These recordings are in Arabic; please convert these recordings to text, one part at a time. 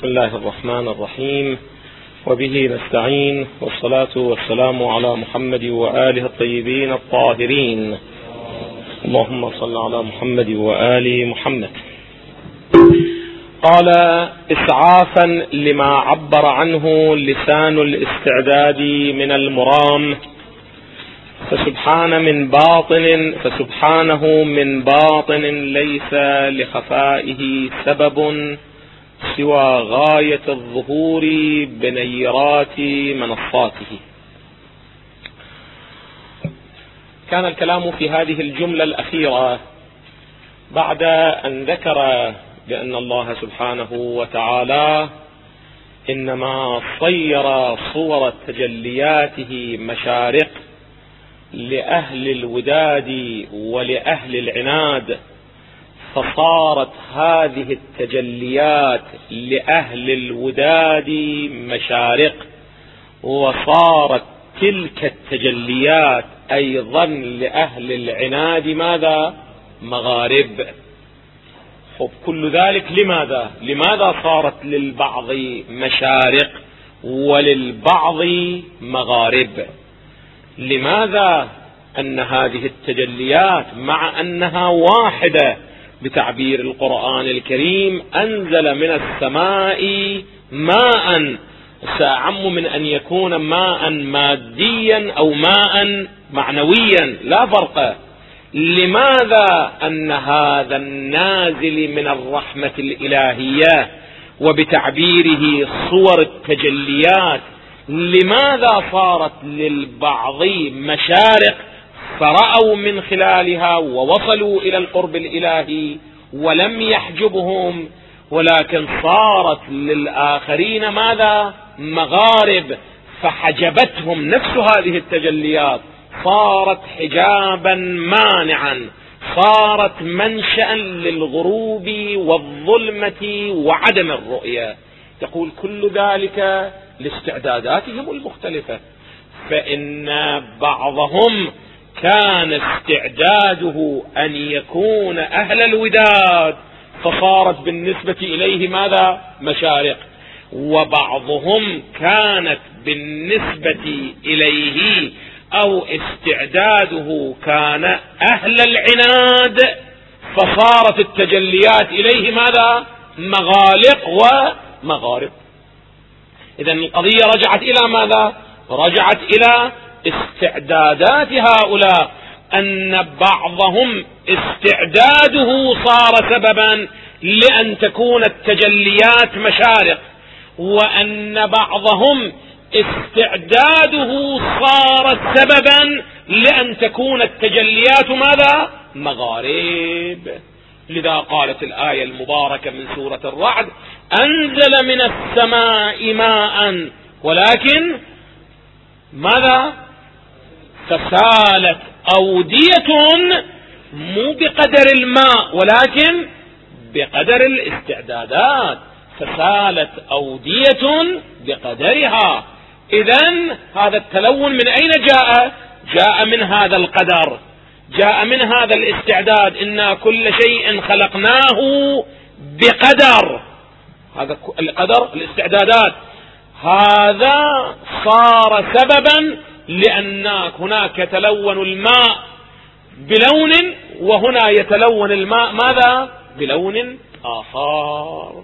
بسم الله الرحمن الرحيم، وبه نستعين، والصلاة والسلام على محمد وآله الطيبين الطاهرين. اللهم صل على محمد وآل محمد. قال: إسعافا لما عبر عنه لسان الاستعداد من المرام، فسبحانه من باطن ليس لخفائه سبب سوى غاية الظهور بنيرات منصاته. كان الكلام في هذه الجملة الأخيرة بعد أن ذكر بأن الله سبحانه وتعالى إنما صير صور تجلياته مشارق لأهل الوداد ولأهل العناد، فصارت هذه التجليات لأهل الوداد مشارق، وصارت تلك التجليات أيضا لأهل العناد ماذا؟ مغارب. كل ذلك لماذا صارت للبعض مشارق وللبعض مغارب؟ لماذا أن هذه التجليات مع أنها واحدة بتعبير القرآن الكريم أنزل من السماء ماء، سأعم من أن يكون ماء ماديا أو ماء معنويا لا فرق، لماذا أن هذا النازل من الرحمة الإلهية وبتعبيره صور التجليات لماذا صارت للبعض مشارق فرأوا من خلالها ووصلوا إلى القرب الإلهي ولم يحجبهم، ولكن صارت للآخرين ماذا؟ مغارب، فحجبتهم نفس هذه التجليات، صارت حجابا مانعا، صارت منشأ للغروب والظلمة وعدم الرؤية. تقول كل ذلك لاستعداداتهم المختلفة، فإن بعضهم كان استعداده أن يكون أهل الوداد فصارت بالنسبة إليه ماذا؟ مشارق، وبعضهم كانت بالنسبة إليه أو استعداده كان أهل العناد فصارت التجليات إليه ماذا؟ مغالق ومغارب. إذن القضية رجعت إلى ماذا؟ رجعت إلى استعدادات هؤلاء، أن بعضهم استعداده صار سببا لأن تكون التجليات مشارق، وأن بعضهم استعداده صار سببا لأن تكون التجليات ماذا؟ مغارب. لذا قالت الآية المباركة من سورة الرعد: أنزل من السماء ماء ولكن ماذا؟ فسالت أودية، مو بقدر الماء ولكن بقدر الاستعدادات، فسالت أودية بقدرها. إذن هذا التلون من أين جاء؟ جاء من هذا القدر، جاء من هذا الاستعداد، إنا كل شيء خلقناه بقدر. هذا القدر الاستعدادات، هذا صار سببا لأن هناك يتلون الماء بلون وهنا يتلون الماء ماذا؟ بلون آخر.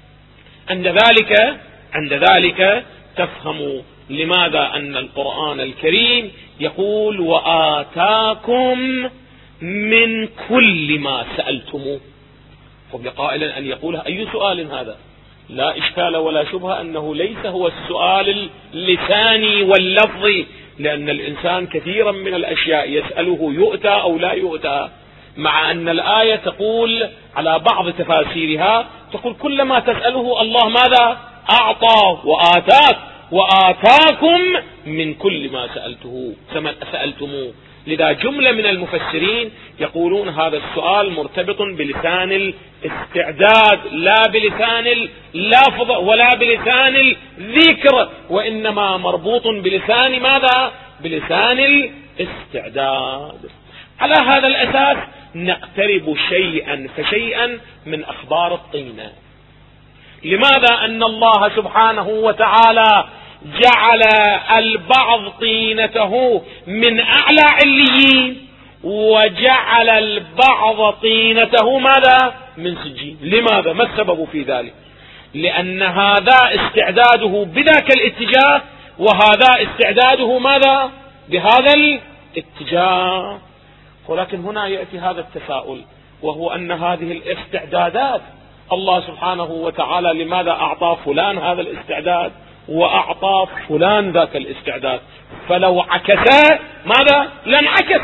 عند ذلك تفهم لماذا أن القرآن الكريم يقول: وآتاكم من كل ما سألتموه. فبقائل أن يقول: أي سؤال هذا؟ لا إشكال ولا شبهة أنه ليس هو السؤال اللساني واللفظي، لأن الإنسان كثيرا من الأشياء يسأله يؤتى أو لا يؤتى، مع أن الآية تقول على بعض تفاسيرها تقول كلما تسأله الله ماذا؟ أعطى وآتاك، وآتاكم من كل ما سألتموه. لذا جملة من المفسرين يقولون هذا السؤال مرتبط بلسان الاستعداد لا بلسان اللفظ ولا بلسان الذكر، وإنما مربوط بلسان ماذا؟ بلسان الاستعداد. على هذا الأساس نقترب شيئا فشيئا من أخبار الطينة. لماذا؟ أن الله سبحانه وتعالى جعل البعض طينته من أعلى عليين، وجعل البعض طينته ماذا؟ من سجين. لماذا؟ ما السبب في ذلك؟ لأن هذا استعداده بذاك الاتجاه، وهذا استعداده ماذا؟ بهذا الاتجاه. ولكن هنا يأتي هذا التساؤل، وهو أن هذه الاستعدادات الله سبحانه وتعالى لماذا أعطى فلان هذا الاستعداد وأعطى فلان ذاك الاستعداد؟ فلو عكس ماذا؟ لانعكس.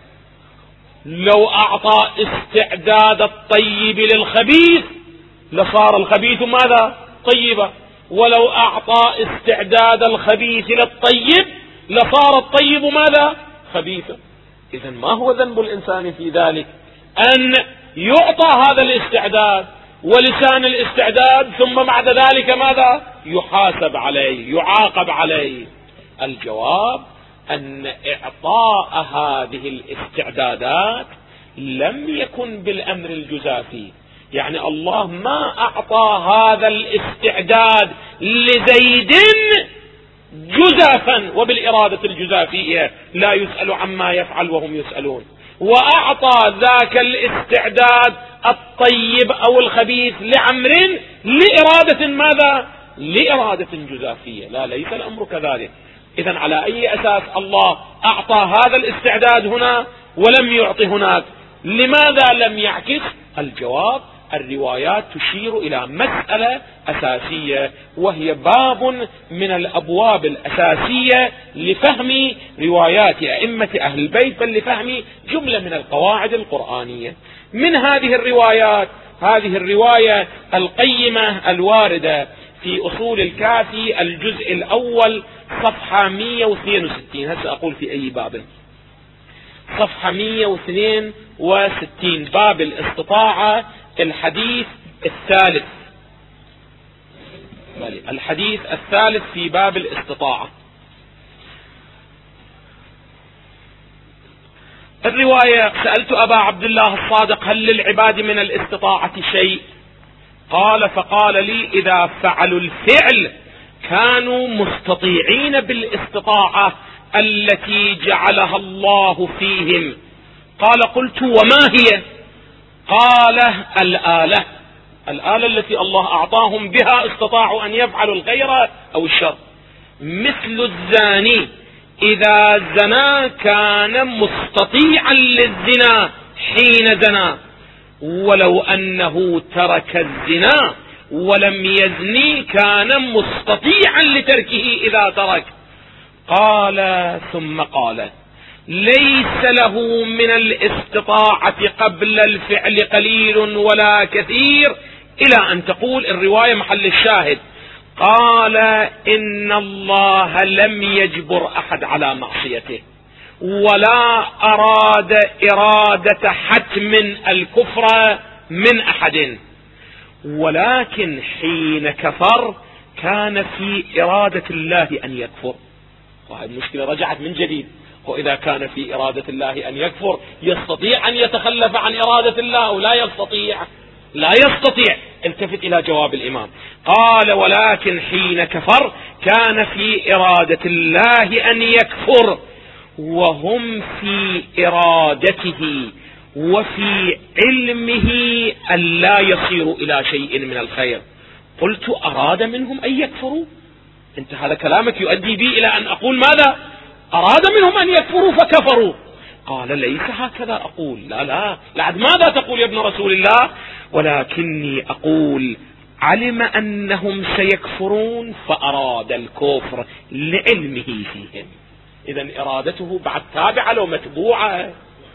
لو أعطى استعداد الطيب للخبيث لصار الخبيث ماذا؟ طيبا. ولو أعطى استعداد الخبيث للطيب لصار الطيب ماذا؟ خبيثا. إذن ما هو ذنب الإنسان في ذلك؟ أن يعطى هذا الاستعداد ولسان الاستعداد، ثم بعد ذلك ماذا؟ يحاسب عليه، يعاقب عليه. الجواب أن إعطاء هذه الاستعدادات لم يكن بالأمر الجزافي. يعني الله ما أعطى هذا الاستعداد لزيد جزافا وبالإرادة الجزافية، لا يسأل عما يفعل وهم يسألون، وأعطى ذاك الاستعداد الطيب أو الخبيث لعمر لإرادة ماذا؟ لإرادة جزافية. لا، ليس الأمر كذلك. إذن على أي أساس الله أعطى هذا الاستعداد هنا ولم يعطي هناك؟ لماذا لم يعكس؟ الجواب: الروايات تشير إلى مسألة أساسية، وهي باب من الأبواب الأساسية لفهم روايات أئمة أهل البيت، بل لفهم جملة من القواعد القرآنية. من هذه الروايات هذه الرواية القيمة الواردة في أصول الكافي الجزء الأول صفحة 162. هسه أقول في أي باب. صفحة 162 باب الاستطاعة، الحديث الثالث. الحديث الثالث في باب الاستطاعة. الرواية: سألت أبا عبد الله الصادق: هل للعباد من الاستطاعة شيء؟ قال: فقال لي: إذا فعلوا الفعل كانوا مستطيعين بالاستطاعة التي جعلها الله فيهم. قال: قلت: وما هي؟ قال: الآلة التي الله أعطاهم بها استطاعوا أن يفعلوا الخير أو الشر. مثل الزاني إذا زنى كان مستطيعا للزنا حين زنى، ولو أنه ترك الزنا ولم يزني كان مستطيعا لتركه إذا ترك. قال: ثم قال: ليس له من الاستطاعة قبل الفعل قليل ولا كثير، إلى أن تقول الرواية محل الشاهد. قال: إن الله لم يجبر أحد على معصيته، ولا أراد إرادة حتم الكفر من أحد، ولكن حين كفر كان في إرادة الله أن يكفر. وهذه المشكلة رجعت من جديد. وإذا كان في إرادة الله أن يكفر يستطيع أن يتخلف عن إرادة الله أو لا يستطيع؟ لا يستطيع. التفت إلى جواب الإمام. قال: ولكن حين كفر كان في إرادة الله أن يكفر، وهم في إرادته وفي علمه أن لا يصيروا إلى شيء من الخير. قلت: أراد منهم أن يكفروا؟ انت هذا كلامك يؤدي بي إلى أن أقول ماذا؟ أراد منهم أن يكفروا فكفروا. قال: ليس هكذا أقول. لا لعد ماذا تقول يا ابن رسول الله؟ ولكني أقول: علم أنهم سيكفرون فأراد الكفر لعلمه فيهم. إذن إرادته بعد تابعة لو متبوعة؟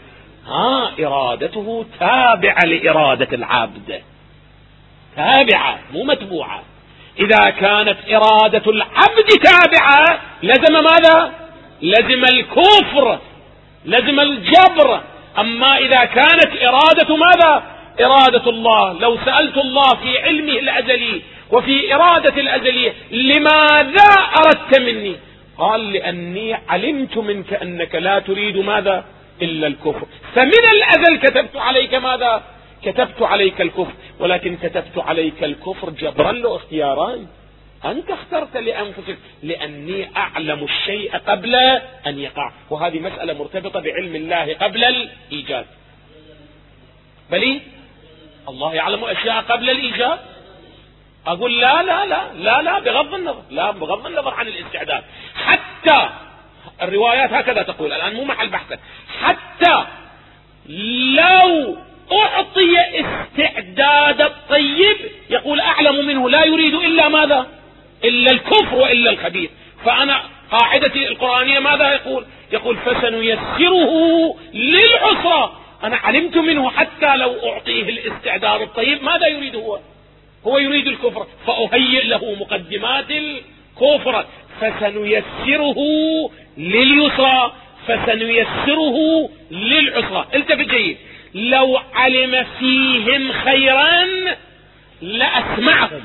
إرادته تابعة لإرادة العبد، تابعة مو متبوعة. إذا كانت إرادة العبد تابعة لزم ماذا؟ لزم الكفر، لزم الجبر. أما إذا كانت إرادة ماذا؟ إرادة الله. لو سألت الله في علمه الأزلي وفي إرادة الأزلية: لماذا أردت مني؟ قال: لأني علمت منك أنك لا تريد ماذا؟ إلا الكفر، فمن الأزل كتبت عليك ماذا؟ كتبت عليك الكفر، ولكن كتبت عليك الكفر جبرا له اختياران. أنت اخترت لأنفسك، لأني أعلم الشيء قبل أن يقع، وهذه مسألة مرتبطة بعلم الله قبل الإيجاد. بل الله يعلم أشياء قبل الإيجاد. أقول لا لا لا لا لا بغض النظر، لا بغض النظر عن الاستعداد، حتى الروايات هكذا تقول، الآن مو محل بحث، حتى لو أعطي استعداد الطيب يقول أعلم منه لا يريد إلا ماذا؟ إلا الكفر وإلا الخبيث. فأنا قاعدتي القرآنية ماذا يقول فسنيسره للعسرى. أنا علمت منه حتى لو أعطيه الاستعداد الطيب ماذا يريد هو يريد الكفر، فأهيئ له مقدمات الكفر. فسنيسره لليسرى فسنيسره للعسرى. التفت جيد، لو علم فيهم خيرا لأسمعهم.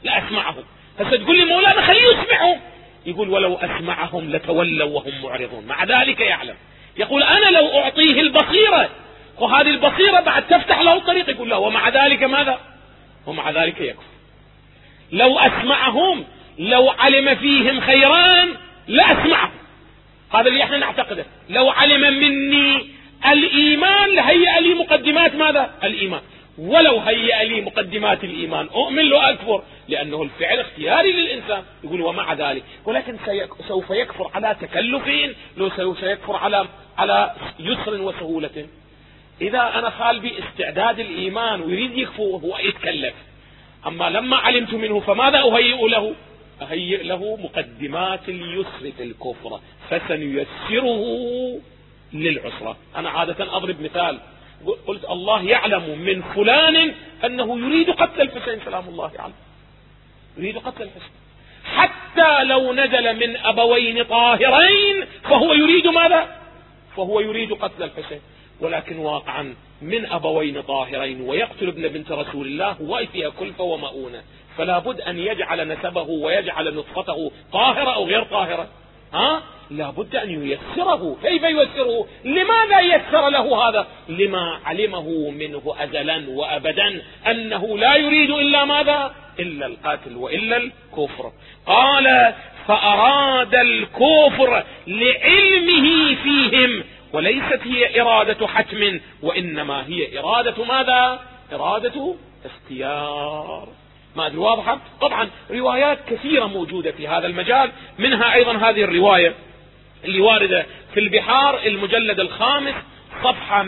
هسه تقول لي مولانا خليه يسمعهم، يقول ولو أسمعهم لتولوا وهم معرضون، مع ذلك يعلم. يقول أنا لو أعطيه البصيرة، وهذه البصيرة بعد تفتح له الطريق، يقول لا ومع ذلك ماذا؟ ومع ذلك يكفر. لو أسمعهم، لو علم فيهم خيران لأسمعهم، هذا اللي احنا نعتقده. لو علم مني الإيمان لهيئ لي مقدمات ماذا؟ الإيمان. ولو هيئ لي مقدمات الإيمان أؤمن له أكفر، لأنه الفعل اختياري للإنسان. يقول ومع ذلك، ولكن سوف يكفر على تكلف، لو سوف يكفر على يسر وسهولة. إذا أنا خال بي استعداد الإيمان ويريد يكفر وهو يتكلف، أما لما علمت منه فماذا أهيئ له؟ أهيئ له مقدمات اليسر في الكفر، فسنيسره للعسرة. أنا عادة أضرب مثال، قلت الله يعلم من فلان أنه يريد قتل الحسين سلام الله عليه، يريد قتل الحسين، حتى لو نزل من أبوين طاهرين فهو يريد ماذا؟ فهو يريد قتل الحسين. ولكن واقعا من أبوين طاهرين ويقتل ابن بنت رسول الله هو فيها كلفة ومؤونة، فلا بد أن يجعل نسبه ويجعل نطفته طاهرة أو غير طاهرة. لا بد أن ييسره. كيف ييسره؟ لماذا ييسر له هذا؟ لما علمه منه أزلا وأبدا أنه لا يريد إلا ماذا؟ إلا القتل وإلا الكفر. قال فأراد الكفر لعلمه فيهم، وليست هي إرادة حتم، وإنما هي إرادة ماذا؟ إرادة اختيار. ما أدري واضحة؟ طبعا روايات كثيرة موجودة في هذا المجال، منها أيضا هذه الرواية اللي واردة في البحار المجلد 5 صفحة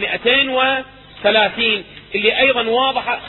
230 اللي أيضا واضحة.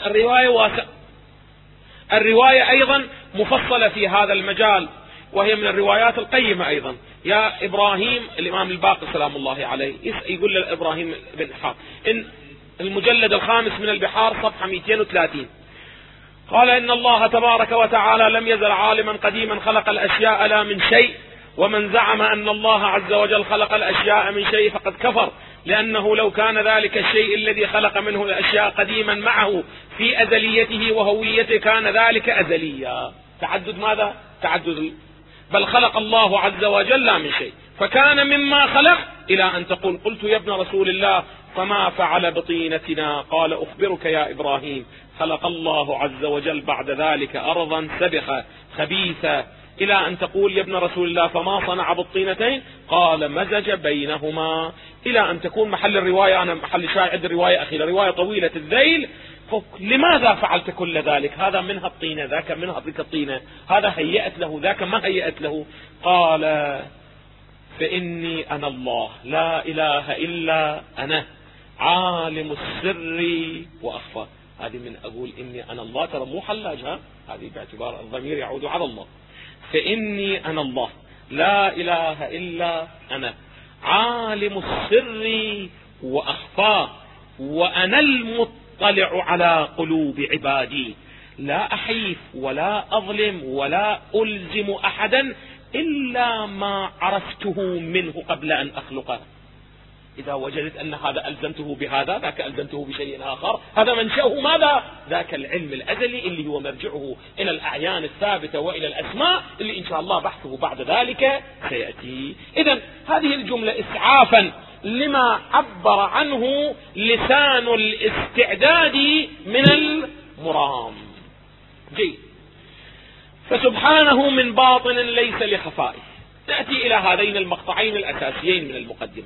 الرواية أيضا مفصلة في هذا المجال، وهي من الروايات القيمة أيضا. يا إبراهيم، الإمام الباقر سلام الله عليه يقول لإبراهيم بن إسحاق إن المجلد 5 من البحار صفحة 230 قال إن الله تبارك وتعالى لم يزل عالما قديما خلق الأشياء لا من شيء، ومن زعم أن الله عز وجل خلق الأشياء من شيء فقد كفر، لأنه لو كان ذلك الشيء الذي خلق منه الأشياء قديما معه في أزليته وهويته كان ذلك أزليا. تعدد ماذا؟ تعدد. بل خلق الله عز وجل لا من شيء، فكان مما خلق إلى أن تقول قلت يا ابن رسول الله فما فعل بطينتنا؟ قال أخبرك يا إبراهيم، خلق الله عز وجل بعد ذلك أرضا سبخة خبيثة، إلى أن تقول يا ابن رسول الله فما صنع بالطينتين؟ قال مزج بينهما، إلى أن تكون محل الرواية، أنا محل شاهد الرواية أخيرا، رواية طويلة الذيل. لماذا فعلت كل ذلك؟ هذا منها الطينة، ذاك منها تلك الطينة، هذا هيأت له، ذاك ما هيأت له. قال فإني أنا الله لا إله إلا أنا عالم السر وأخفى. هذه من أقول إني أنا الله، ترى مو حلاج، هذه باعتبار الضمير يعود على الله. فإني أنا الله لا إله إلا أنا عالم السر وأخفى، وأنا المطلع على قلوب عبادي، لا أحيف ولا أظلم ولا ألزم أحدا إلا ما عرفته منه قبل أن أخلقه. إذا وجدت أن هذا ألزمته بهذا، ذاك ألزمته بشيء آخر، هذا منشأه ماذا؟ ذاك العلم الأزلي اللي هو مرجعه إلى الأعيان الثابتة وإلى الأسماء اللي إن شاء الله بحثه بعد ذلك سيأتي. إذن هذه الجملة إسعافا لما عبر عنه لسان الاستعداد من المرام. جيد. فسبحانه من باطن ليس لخفائه. نأتي إلى هذين المقطعين الأساسيين من المقدمة.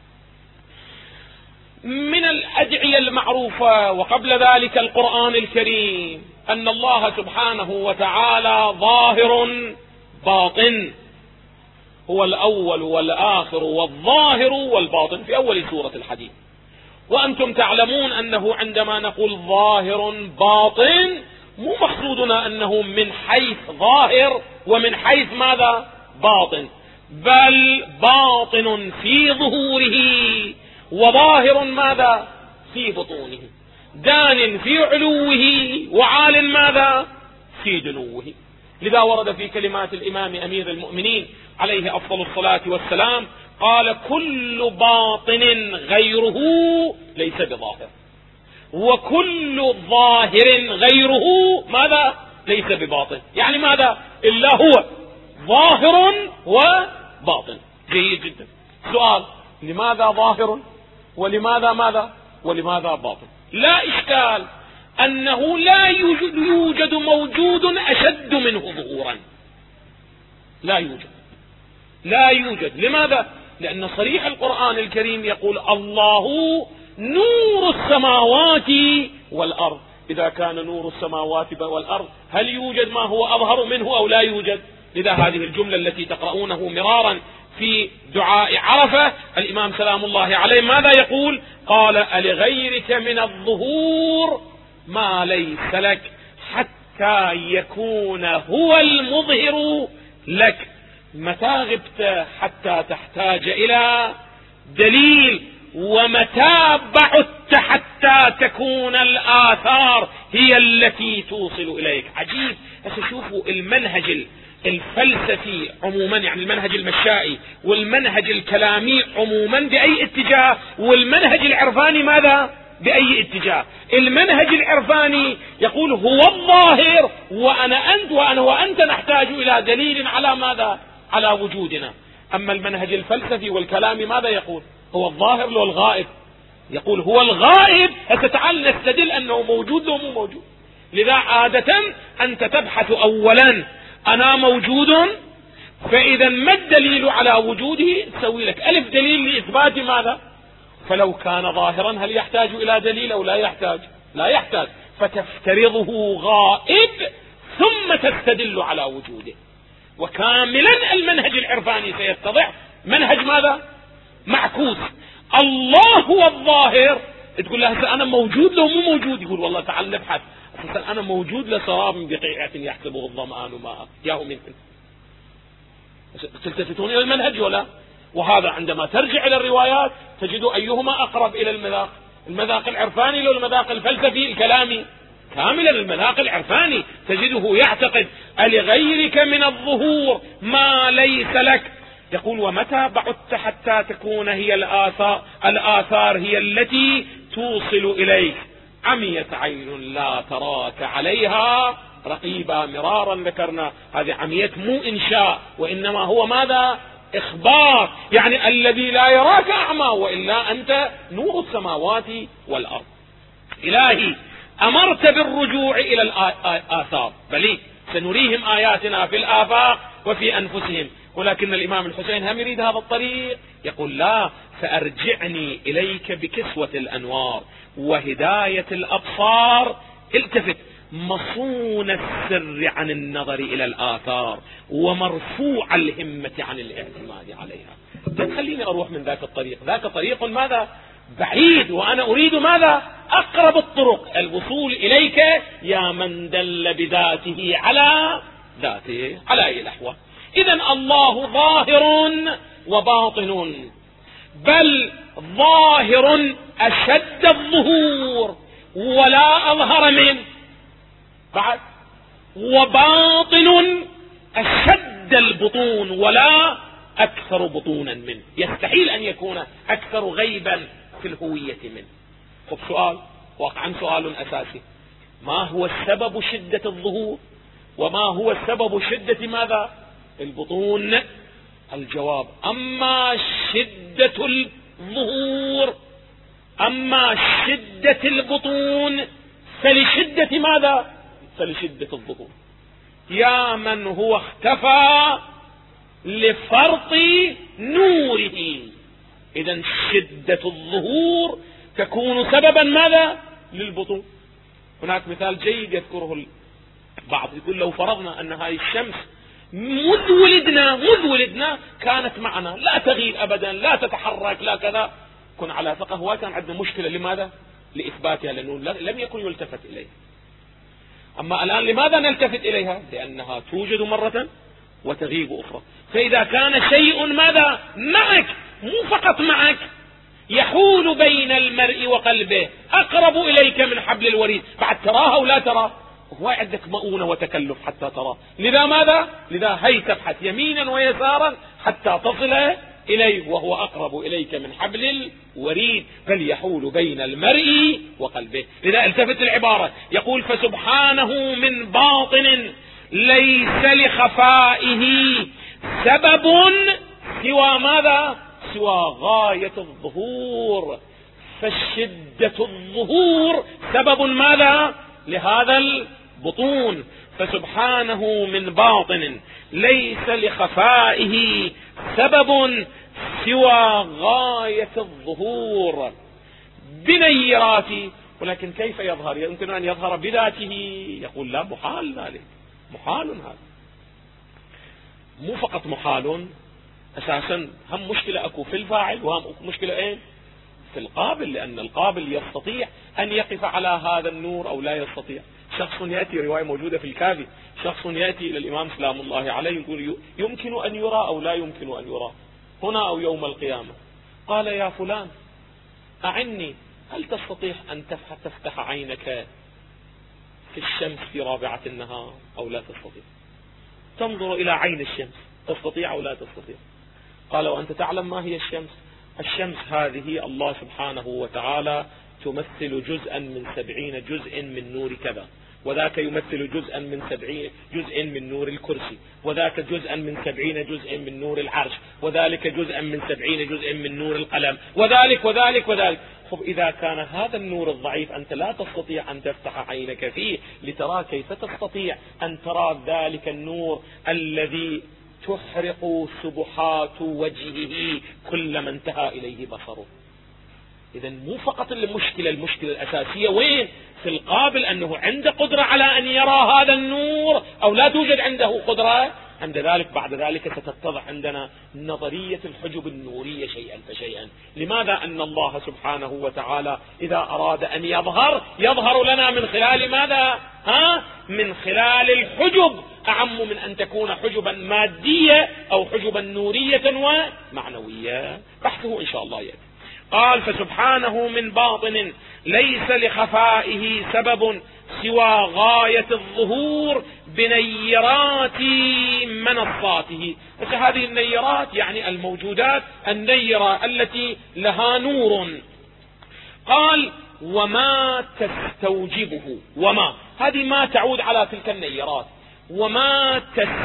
من الأدعية المعروفة وقبل ذلك القرآن الكريم أن الله سبحانه وتعالى ظاهر باطن، هو الأول والآخر والظاهر والباطن في أول سورة الحديد. وأنتم تعلمون أنه عندما نقول ظاهر باطن مو مقصودنا أنه من حيث ظاهر ومن حيث ماذا باطن، بل باطن في ظهوره وظاهر ماذا في بطونه، دان في علوه وعال ماذا في دنوه. لذا ورد في كلمات الإمام أمير المؤمنين عليه أفضل الصلاة والسلام قال: كل باطن غيره ليس بظاهر، وكل ظاهر غيره ماذا ليس بباطن. يعني ماذا؟ إلا هو ظاهر وباطن. جيد جدا. سؤال: لماذا ظاهر ولماذا ماذا ولماذا باطن؟ لا إشكال أنه لا يوجد موجود أشد منه ظهورا، لا يوجد. لماذا؟ لأن صريح القرآن الكريم يقول: الله نور السماوات والأرض. إذا كان نور السماوات والأرض هل يوجد ما هو أظهر منه أو لا يوجد؟ لذا هذه الجملة التي تقرؤونه مرارا في دعاء عرفة الإمام سلام الله عليه ماذا يقول؟ قال: ألغيرك من الظهور ما ليس لك حتى يكون هو المظهر لك. متى غبت حتى تحتاج إلى دليل، ومتى بعدت حتى تكون الآثار هي التي توصل إليك. عجيب. شوفوا المنهج الفلسفي عموما، يعني المنهج المشائي والمنهج الكلامي عموما بأي اتجاه، والمنهج العرفاني ماذا بأي اتجاه. المنهج العرفاني يقول هو الظاهر وأنا وأنت نحتاج إلى دليل على ماذا؟ على وجودنا. أما المنهج الفلسفي والكلامي ماذا يقول؟ هو الظاهر لو الغائب؟ يقول هو الغائب. فتعال نستدل أنه موجود لو مو موجود. لذا عادة أنت تبحث أولا أنا موجود، فإذا ما الدليل على وجوده؟ تسوي لك ألف دليل لإثبات ماذا؟ فلو كان ظاهرا هل يحتاج إلى دليل أو لا يحتاج؟ لا يحتاج. فتفترضه غائب ثم تستدل على وجوده. وكاملا المنهج العرفاني سيتضح منهج ماذا؟ معكوس. الله هو الظاهر، تقول له أنا موجود لو مو موجود؟ يقول والله تعال نبحث. أساسا أنا موجود لسراب بقيعة يحسبه الظمآن ماء ياه منكم. تلتفتون إلى المنهج ولا؟ وهذا عندما ترجع إلى الروايات تجد أيهما أقرب إلى المذاق العرفاني لو المذاق الفلسفي الكلامي. كاملا المذاق العرفاني تجده يعتقد ألغيرك من الظهور ما ليس لك. يقول ومتى بعدت حتى تكون هي الآثار هي التي توصل إليك. عميت عين لا تراك عليها رقيبا. مرارا ذكرنا هذه عميت مو إنشاء، وإنما هو ماذا؟ إخبار. يعني الذي لا يراك أعمى، وإلا أنت نور السماوات والأرض. إلهي أمرت بالرجوع إلى الآثار، بل سنريهم آياتنا في الآفاق وفي أنفسهم. ولكن الإمام الحسين هم يريد هذا الطريق، يقول لا، فأرجعني إليك بكسوة الأنوار وهداية الأبصار. التفت، مصون السر عن النظر إلى الآثار ومرفوع الهمة عن الاعتماد عليها. لا تخليني أروح من ذاك الطريق، ذاك طريق ماذا؟ بعيد، وأنا أريد ماذا؟ أقرب الطرق الوصول إليك يا من دل بذاته على ذاته على أي الأحوال. إذن الله ظاهر وباطن، بل ظاهر أشد الظهور ولا أظهر منه بعد، وباطن أشد البطون ولا أكثر بطونا منه. يستحيل أن يكون أكثر غيبا في الهوية منه. طب سؤال، واقعا سؤال أساسي، ما هو السبب شدة الظهور وما هو السبب شدة ماذا؟ البطون. الجواب: أما شدة ظهور. أما شدة البطون فلشدة ماذا؟ فلشدة الظهور. يا من هو اختفى لفرط نوره. إذن شدة الظهور تكون سببا ماذا؟ للبطون. هناك مثال جيد يذكره البعض، يقول لو فرضنا أن هذه الشمس مذ ولدنا كانت معنا لا تغيب أبدا، لا تتحرك، لا كذا، كن على ثقة. هو كان عندنا مشكلة. لماذا؟ لإثباتها، لأنه لم يكن يلتفت إليها. أما الآن لماذا نلتفت إليها؟ لأنها توجد مرة وتغيب أخرى. فإذا كان شيء ماذا؟ معك، مو فقط معك، يحول بين المرء وقلبه، أقرب إليك من حبل الوريد، بعد تراها ولا ترى، هو عندك مؤونة وتكلف حتى تراه. لذا ماذا؟ لذا هي تبحث يمينا ويسارا حتى تصل إليه، وهو أقرب إليك من حبل الوريد، بل يحول بين المرء وقلبه. لذا التفت العبارة، يقول فسبحانه من باطن ليس لخفائه سبب سوى ماذا؟ سوى غاية الظهور. فشدة الظهور سبب ماذا؟ لهذا البطون. فسبحانه من باطن ليس لخفائه سبب سوى غاية الظهور بنيراته. ولكن كيف يظهر؟ يمكن أن يظهر بذاته. يقول لا، محال ذلك، محال. هذا مو فقط محال، أساسا هم مشكلة أكو في الفاعل، وهم مشكلة إيه؟ في القابل، لأن القابل يستطيع أن يقف على هذا النور أو لا يستطيع. شخص يأتي، رواية موجودة في الكافي، شخص يأتي إلى الإمام سلام الله عليه يقول يمكن أن يرى أو لا يمكن أن يرى هنا أو يوم القيامة. قال يا فلان أعني، هل تستطيع أن تفتح عينك في الشمس في رابعة النهار أو لا تستطيع؟ تنظر إلى عين الشمس، تستطيع أو لا تستطيع؟ قال وأنت تعلم ما هي الشمس؟ الشمس هذه الله سبحانه وتعالى تمثل جزءا من 70 جزء من نور كذا، وذاك يمثل جزءا من 70 جزء من نور الكرسي، وذاك جزءا من 70 جزء من نور العرش، وذلك جزءا من 70 جزء من نور القلم، وذلك وذلك وذلك. خب إذا كان هذا النور الضعيف أنت لا تستطيع أن تفتح عينك فيه لترى، كيف تستطيع أن ترى ذلك النور الذي تحرق سبحات وجهه كلما انتهى إليه بصره؟ إذا مو فقط المشكلة الأساسية وين؟ في القابل، أنه عنده قدرة على أن يرى هذا النور أو لا توجد عنده قدرة. عند ذلك بعد ذلك ستتضح عندنا نظرية الحجب النورية شيئا فشيئا. لماذا؟ أن الله سبحانه وتعالى إذا أراد أن يظهر لنا من خلال ماذا؟ من خلال الحجب، أعم من أن تكون حجبا مادية أو حجبا نورية ومعنوية. بحثه إن شاء الله يأتي. قال فسبحانه من باطن ليس لخفائه سبب سوى غاية الظهور بنيرات منصاته. بس هذه النيرات يعني الموجودات النيرة التي لها نور. قال وما تستوجبه، وما هذه ما تعود على تلك النيرات، وما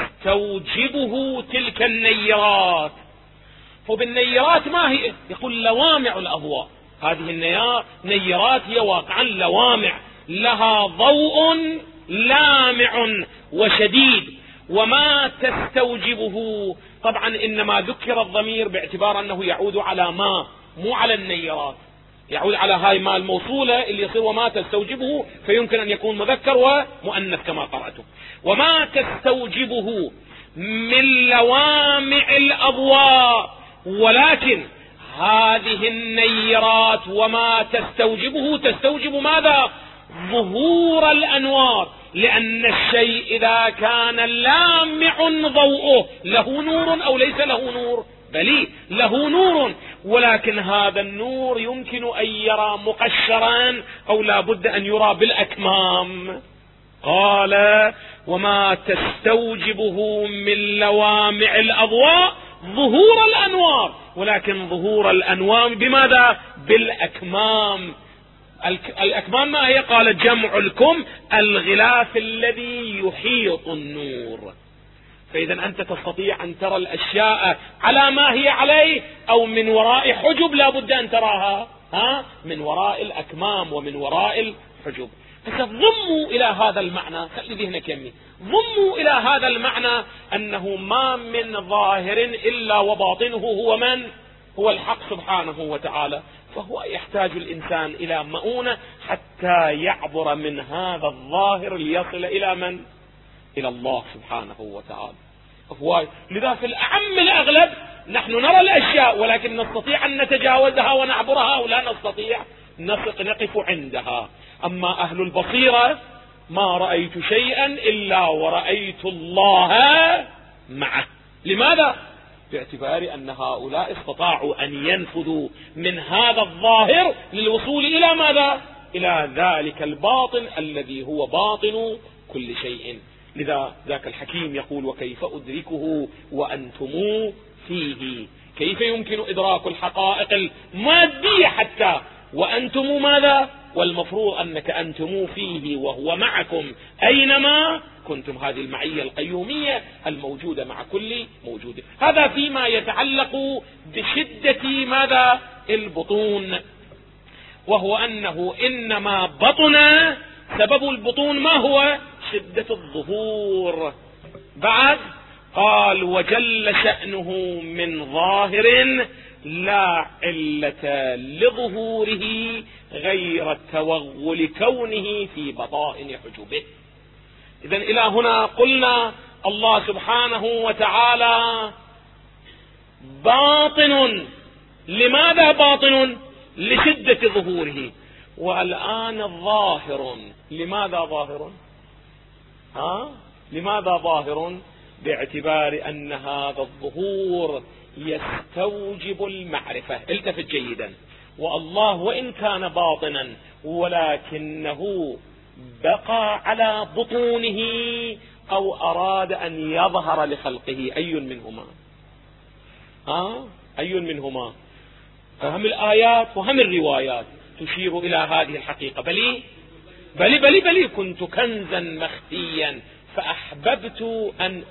تستوجبه تلك النيرات. فبالنيرات ما هي؟ يقول لوامع الأضواء. هذه النيرات هي واقعا لوامع لها ضوء لامع وشديد. وما تستوجبه، طبعا إنما ذكر الضمير باعتبار أنه يعود على ما، مو على النيرات، يعود على هاي ما الموصولة اللي يصير وما تستوجبه، فيمكن أن يكون مذكر ومؤنث كما قرأته. وما تستوجبه من لوامع الأضواء، ولكن هذه النيرات وما تستوجبه تستوجب ماذا؟ ظهور الأنوار. لأن الشيء إذا كان لامع ضوءه له نور أو ليس له نور؟ بل له نور، ولكن هذا النور يمكن أن يرى مقشرا أو لا بد أن يرى بالأكمام. قال وما تستوجبه من لوامع الأضواء ظهور الأنوار، ولكن ظهور الأنوار بماذا؟ بالأكمام. الأكمام ما هي؟ قال جمع الكم الغلاف الذي يحيط النور. فإذا أنت تستطيع أن ترى الأشياء على ما هي عليه، أو من وراء حجب لا بد أن تراها، من وراء الأكمام ومن وراء الحجب. فضموا إلى هذا المعنى، خلي ذهنك يمي، ضموا إلى هذا المعنى أنه ما من ظاهر إلا وباطنه هو من؟ هو الحق سبحانه وتعالى. فهو يحتاج الإنسان إلى مؤونة حتى يعبر من هذا الظاهر ليصل إلى من؟ إلى الله سبحانه وتعالى. لذا في الأعم الأغلب نحن نرى الأشياء، ولكن نستطيع أن نتجاوزها ونعبرها، ولا نستطيع نقف عندها. أما أهل البصيرة ما رأيت شيئا إلا ورأيت الله معه. لماذا؟ باعتبار أن هؤلاء استطاعوا أن ينفذوا من هذا الظاهر للوصول إلى ماذا؟ إلى ذلك الباطن الذي هو باطن كل شيء. لذا ذاك الحكيم يقول: وكيف أدركه وأنتم فيه؟ كيف يمكن إدراك الحقائق المادية حتى وأنتم ماذا؟ والمفروض أنك أنتم فيه وهو معكم أينما كنتم. هذه المعية القيومية الموجودة مع كل موجود. هذا فيما يتعلق بشدة ماذا؟ البطون، وهو أنه إنما بطن، سبب البطون ما هو؟ شدة الظهور. بعد قال: وجل شأنه من ظاهر لا علة لظهوره غير التوغل كونه في بطائن حجبه. إذن إلى هنا قلنا الله سبحانه وتعالى باطن. لماذا باطن؟ لشدة ظهوره. والآن ظاهر. لماذا ظاهر؟ لماذا ظاهر؟ باعتبار أن هذا الظهور يستوجب المعرفة. التفت جيدا. والله وإن كان باطنا ولكنه بقى على بطونه أو أراد أن يظهر لخلقه. أي منهما؟ أي منهما؟ هم الآيات وهم الروايات تشير إلى هذه الحقيقة. بلي كنت كنزا مخفيا فأحببت أن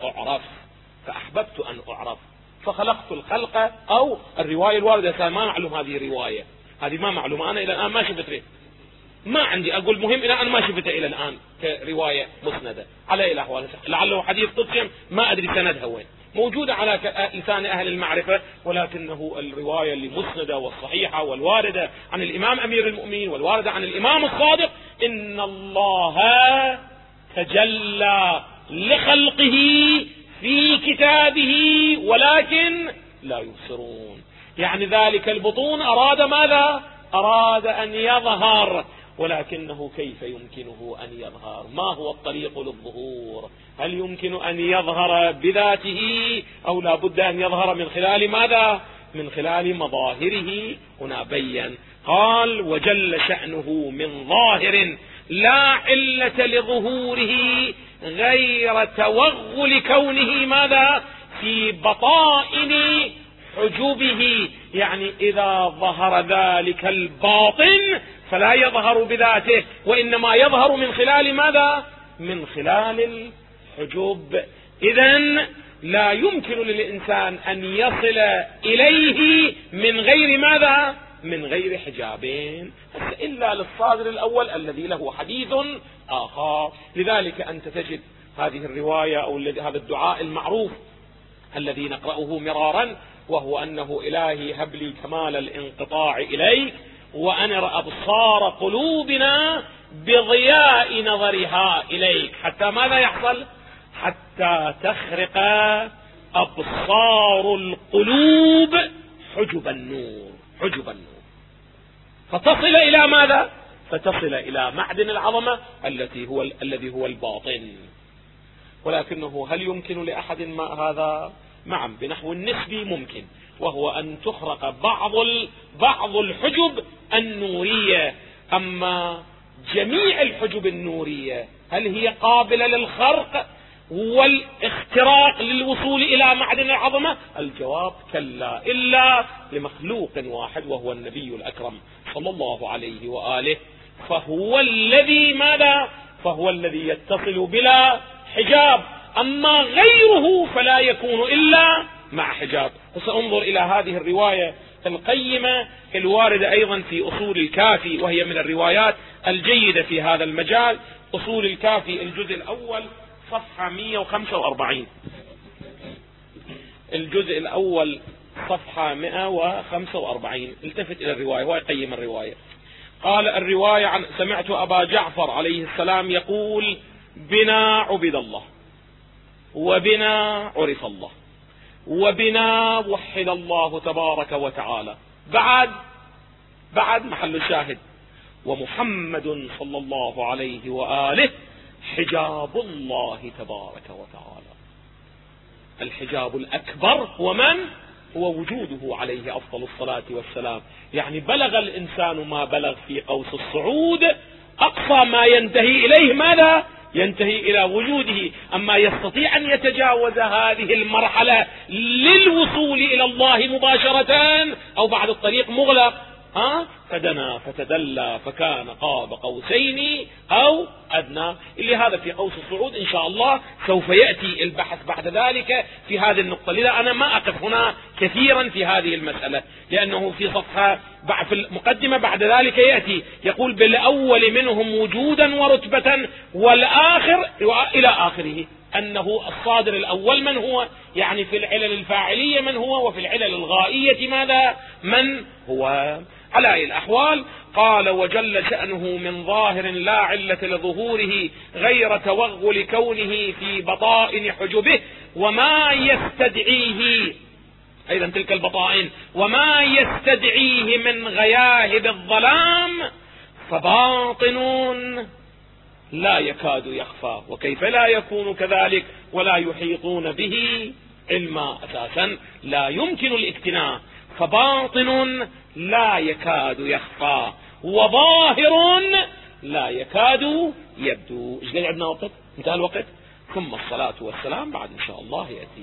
أعرف فخلقت الخلق. أو الرواية الواردة ما معلوم هذه الرواية، هذه ما معلومة، أنا إلى الآن ما شفتها، ما عندي أقول مهم إلى أن ما شفتها إلى الآن كرواية مسندة على الأحوال. لعله حديث قدسي ما أدري سندها وين، موجودة على لسان أهل المعرفة، ولكنه الرواية اللي مسندة والصحيحة والواردة عن الإمام أمير المؤمنين والواردة عن الإمام الصادق: إن الله تجلى لخلقه في كتابه ولكن لا يبصرون. يعني ذلك البطون أراد ماذا؟ أراد أن يظهر، ولكنه كيف يمكنه أن يظهر؟ ما هو الطريق للظهور؟ هل يمكن أن يظهر بذاته أو لا بد أن يظهر من خلال ماذا؟ من خلال مظاهره. هنا بين قال: وجل شأنه من ظاهر لا علة لظهوره غير توغل كونه ماذا؟ في بطائن حجوبه. يعني إذا ظهر ذلك الباطن فلا يظهر بذاته، وإنما يظهر من خلال ماذا؟ من خلال الحجوب. إذن لا يمكن للإنسان أن يصل إليه من غير ماذا؟ من غير حجابين، إلا للصادر الأول الذي له حديث آخر. لذلك أنت تجد هذه الرواية أو هذا الدعاء المعروف الذي نقرأه مرارا، وهو أنه: إلهي هب لي كمال الانقطاع إليك وأنر أبصار قلوبنا بضياء نظرها إليك. حتى ماذا يحصل؟ حتى تخرق أبصار القلوب حجب النور. فتصل إلى ماذا؟ فتصل إلى معدن العظمة الذي هو الباطن. ولكنه هل يمكن لأحد ما هذا؟ نعم، بنحو النسبي ممكن، وهو أن تخرق بعض الحجب النورية. أما جميع الحجب النورية هل هي قابلة للخرق والاختراق للوصول إلى معدن العظمة؟ الجواب كلا، إلا لمخلوق واحد وهو النبي الأكرم صلى الله عليه وآله. فهو الذي ماذا؟ فهو الذي يتصل بلا حجاب. أما غيره فلا يكون إلا مع حجاب. وسأنظر إلى هذه الرواية القيمة الواردة أيضا في أصول الكافي، وهي من الروايات الجيدة في هذا المجال. أصول الكافي الجزء الأول صفحة 145، الجزء الأول صفحة 145. التفت إلى الرواية ويقيم الرواية. قال الرواية عن سمعت أبا جعفر عليه السلام يقول: بنا عبد الله، وبنا عرف الله، وبنا وحد الله تبارك وتعالى. بعد محل الشاهد: ومحمد صلى الله عليه وآله حجاب الله تبارك وتعالى. الحجاب الأكبر هو من؟ هو وجوده عليه أفضل الصلاة والسلام. يعني بلغ الإنسان ما بلغ في قوس الصعود، أقصى ما ينتهي إليه ماذا؟ ينتهي إلى وجوده. أما يستطيع أن يتجاوز هذه المرحلة للوصول إلى الله مباشرة أو بعد الطريق مغلق؟ فدنا فتدلى فكان قاب قوسين أو أدنى. اللي هذا في قوس الصعود. إن شاء الله سوف يأتي البحث بعد ذلك في هذه النقطة، لذا أنا ما أقف هنا كثيرا في هذه المسألة، لأنه في صفحة في المقدمة بعد ذلك يأتي يقول: بالأول منهم وجودا ورتبة والآخر إلى آخره. أنه الصادر الأول من هو؟ يعني في العلل الفاعلية من هو، وفي العلل الغائية ماذا؟ من هو؟ على أي الأحوال قال: وجل شأنه من ظاهر لا علة لظهوره غير توغل كونه في بطائن حجبه وما يستدعيه، أيضا تلك البطائن، وما يستدعيه من غياهب الظلام فباطن لا يكاد يخفى. وكيف لا يكون كذلك ولا يحيطون به علما؟ أساسا لا يمكن الاكتناء. فباطن لا يكاد يخفى، وظاهر لا يكاد يبدو. ايش قال عندنا وقت؟ انتهى الوقت. ثم الصلاة والسلام بعد إن شاء الله يأتي.